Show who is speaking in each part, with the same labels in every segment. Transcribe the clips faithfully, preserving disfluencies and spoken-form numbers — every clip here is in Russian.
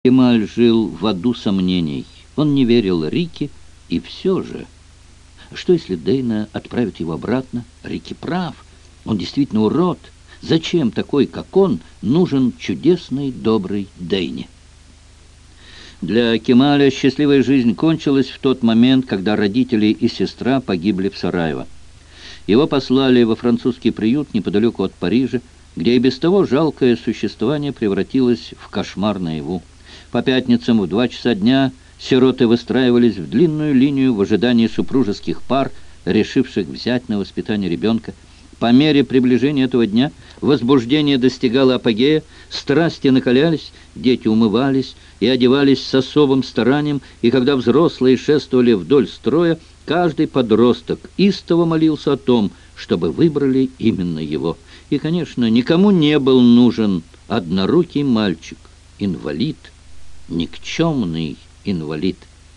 Speaker 1: Кемаль жил в аду сомнений. Он не верил Рике, и все же... Что, если Дейна отправит его обратно? Рики прав. Он действительно урод. Зачем такой, как он, нужен чудесный, добрый Дейне? Для Кемаля счастливая жизнь кончилась в тот момент, когда родители и сестра погибли в Сараево. Его послали во французский приют неподалеку от Парижа, где и без того жалкое существование превратилось в кошмар наяву. По пятницам в два часа дня сироты выстраивались в длинную линию в ожидании супружеских пар, решивших взять на воспитание ребенка. По мере приближения этого дня возбуждение достигало апогея, страсти накалялись, дети умывались и одевались с особым старанием, и когда взрослые шествовали вдоль строя, каждый подросток истово молился о том, чтобы выбрали именно его. И, конечно, никому не был нужен однорукий мальчик, инвалид, никчемный инвалид.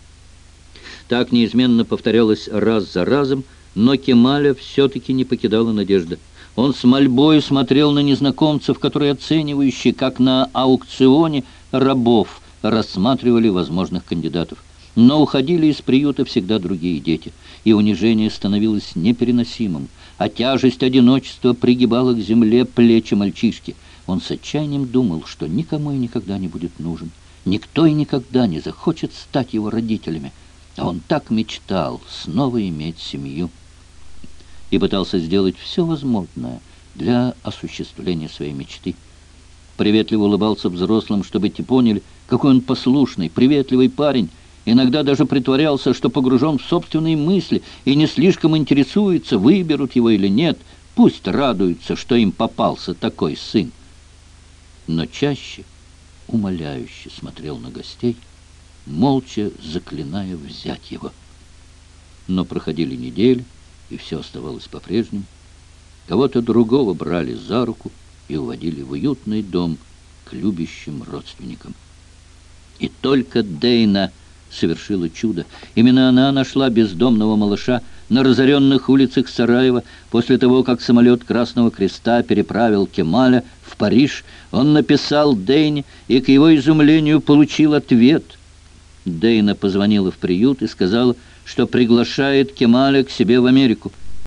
Speaker 1: Так неизменно повторялось раз за разом, но Кемаля все-таки не покидала надежда. Он с мольбой смотрел на незнакомцев, которые, оценивающие, как на аукционе рабов, рассматривали возможных кандидатов. Но уходили из приюта всегда другие дети, и унижение становилось непереносимым, а тяжесть одиночества пригибала к земле плечи мальчишки. Он с отчаянием думал, что никому и никогда не будет нужен. Никто и никогда не захочет стать его родителями. А он так мечтал снова иметь семью. И пытался сделать все возможное для осуществления своей мечты. Приветливо улыбался взрослым, чтобы те поняли, какой он послушный, приветливый парень. Иногда даже притворялся, что погружен в собственные мысли и не слишком интересуется, выберут его или нет. Пусть радуются, что им попался такой сын. Но чаще умоляюще смотрел на гостей, молча заклиная взять его. Но проходили недели, и все оставалось по-прежнему. Кого-то другого брали за руку и уводили в уютный дом к любящим родственникам. И только Дейна совершила чудо. Именно она нашла бездомного малыша на разоренных улицах Сараева. После того, как самолет Красного Креста переправил Кемаля в Париж, он написал Дейне и, к его изумлению, получил ответ. Дейна позвонила в приют и сказала, что приглашает Кемаля к себе в Америку.